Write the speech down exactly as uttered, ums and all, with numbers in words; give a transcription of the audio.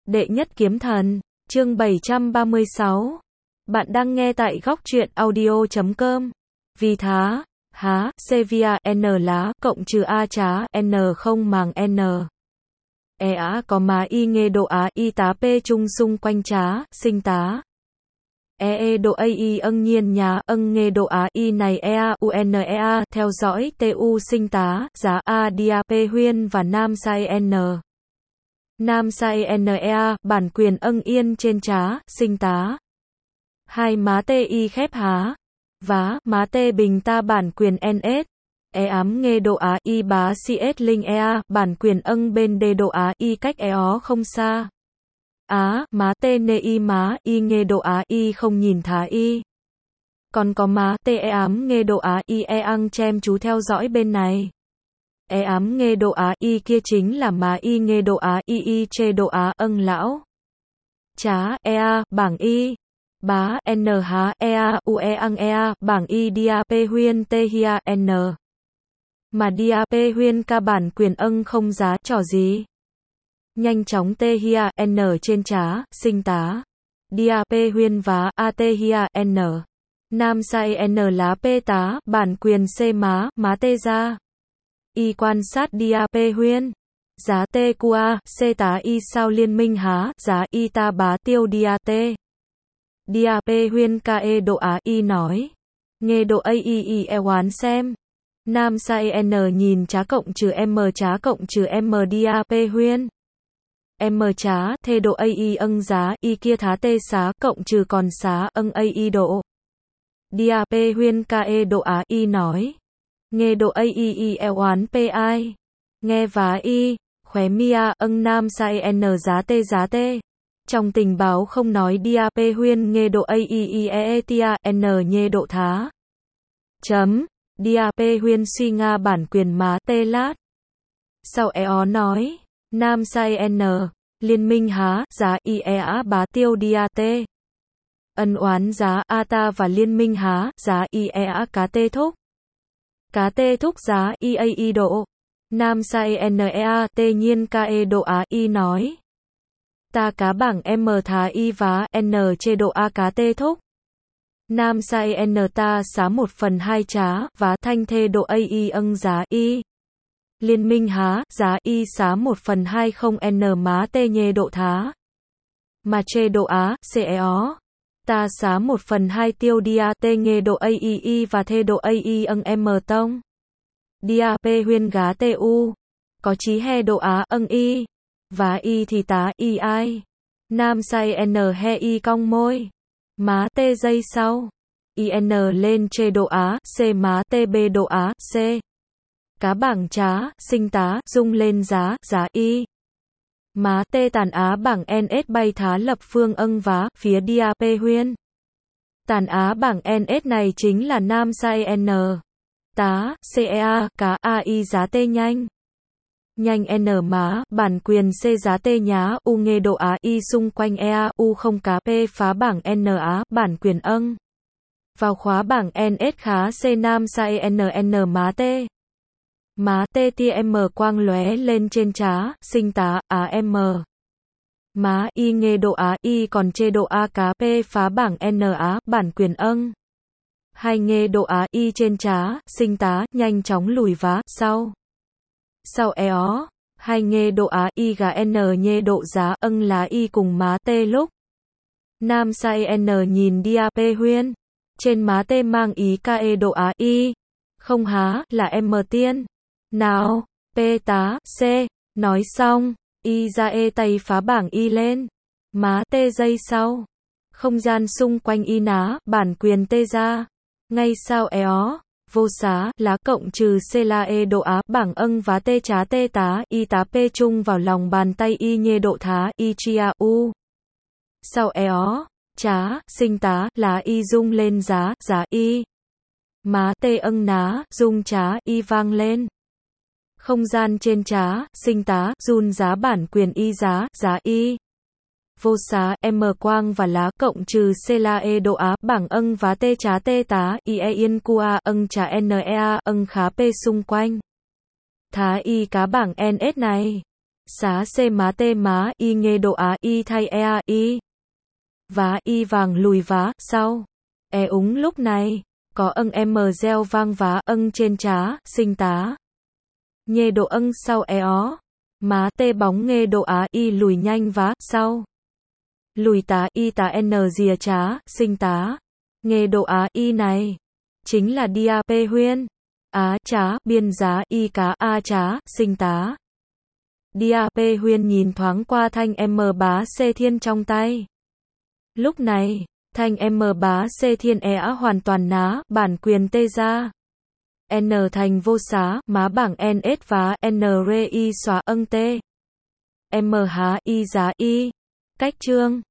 Đệ nhất kiếm thần, chương bảy trăm ba mươi sáu. Bạn đang nghe tại góc truyện audio chấm com. Vì thá, há, Sevilla, n lá, cộng trừ a trá, n không màng n. E á có má y nghe độ á y tá p trung xung quanh trá, sinh tá. E e độ a y âng nhiên nhá, âng nghe độ á y này ea, un ea, theo dõi, tu sinh tá, giá a dia p huyên và nam sai n. Nam sai nea, bản quyền âng yên trên trá, sinh tá. Hai má tê y khép há. Vá, má tê bình ta bản quyền ns. E ám nghe độ á y bá cs linh ea, bản quyền âng bên đê độ á y cách e ó không xa. Á, má tê nê y má y nghe độ á y không nhìn thá y. Còn có má tê e ám nghe độ á y e ăng chem chú theo dõi bên này. E ám nghe độ á y kia chính là má y nghe độ á y y chê độ á âng lão. Chá, ea, bảng y. Bá, n há, ea, u e ăng ea, bảng y dia p huyên tê hia n. Mà dia p huyên ca bản quyền âng không giá trò gì. Nhanh chóng tê hia n trên trá, sinh tá. Dia p huyên vá a tê hia n. Nam sai n lá p tá, bản quyền c má, má tê ra. Y quan sát dia p huyên. Giá tê qua, c tá y sao liên minh há, giá y ta bá tiêu dia t. Dia p huyên ca e độ á y nói. Nghe độ a y y e oán xem. Nam sai n nhìn trá cộng trừ m trá cộng trừ m dia p huyên. M trá, thê độ a y âng giá, y kia thá tê xá, cộng trừ còn xá, âng a y độ. Dia p huyên ca e độ á y nói. Nghe độ a y y e oán p ai. Nghe vá y, khóe mia, âng nam sai n giá tê giá tê. Trong tình báo không nói dia p huyên nghe độ a y y e e tia, n nhê độ thá. Chấm, dia p huyên suy nga bản quyền má tê lát. Sau e ó nói, nam sai n, liên minh há, giá y e á bá tiêu dia t. Ân oán giá a ta và liên minh há, giá y e á cá tê thúc. Cá tê thúc giá y a y độ. Nam sai nea tê nhiên ca e độ á y nói. Ta cá bảng m thá y vá n chê độ a cá tê thúc. Nam sai n ta xá một phần hai trá, vá thanh thê độ a y âng giá y. Liên minh há, giá y xá một phần hai không n má tê nhê độ thá. Mà chê độ á, c e ó. Ta xá một phần hai tiêu dia tê nghe độ a y y và thê độ a y âng m tông. Dia p huyên gá tê u. Có chí he độ á âng y. Và y thì tá y ai. Nam sai n he y cong môi. Má tê dây sau. In lên chê độ á, c má tê b độ á, c. Cá bảng trá, sinh tá, rung lên giá, giá y. Má tê tàn á bảng ns bay thá lập phương âng vá, phía dia p huyên. Tàn á bảng ns này chính là nam sai n. Tá, cea, cá ai giá tê nhanh. Nhanh n má, bản quyền c giá tê nhá, u nghe độ á y xung quanh ea, u không cá p phá bảng n á, bản quyền âng. Vào khóa bảng ns khá c nam sai n n má tê. Má tê tia m quang lóe lên trên trá, sinh tá, á m. Má y nghe độ á y còn chê độ a cá p phá bảng n á, bản quyền âng. Hai nghe độ á y trên trá, sinh tá, nhanh chóng lùi vá, sau. Sau e ó, hai nghe độ á y gà n nhê độ giá âng lá y cùng má tê lúc. Nam sai n nhìn dia p huyên. Trên má tê mang ý ca e độ á y. Không há, là m tiên. Nào, p tá, c. Nói xong, y ra e tay phá bảng y lên. Má tê dây sau. Không gian xung quanh y ná, bản quyền tê ra. Ngay sau e ó. Vô xá, lá cộng trừ c la e độ á, bảng âng vá tê trá tê tá, y tá p chung vào lòng bàn tay y nhê độ thá, y chia u. Sau e ó, trá, sinh tá, lá y rung lên giá, giá y. Má tê âng ná, rung trá, y vang lên. Không gian trên trá, sinh tá, run giá bản quyền y giá, giá y. Vô xá, m quang và lá cộng trừ c la e độ á, bảng âng vá tê trá tê tá, y e yên qua, âng trá nea, âng khá p xung quanh. Thá y cá bảng ns này. Xá C má T má Y nghe độ Á Y thay Ea Y. Vá Y vàng lùi vá, sau. E úng lúc này. Có âng M gieo vang vá âng trên trá, sinh tá. Nhê độ âng sau E ó. Má T bóng nghe độ Á Y lùi nhanh vá, sau. Lùi tá Y tá N dìa trá, sinh tá. Nghe độ Á Y này. Chính là dia P huyên. Á trá, biên giá Y cá A trá, sinh tá. Dia P huyên nhìn thoáng qua thanh M bá C thiên trong tay. Lúc này, thanh M bá C thiên E á hoàn toàn ná, bản quyền tê ra. N thành vô xá, má bảng N S vá N re Y xóa âng T. M há Y giá Y. Cách chương.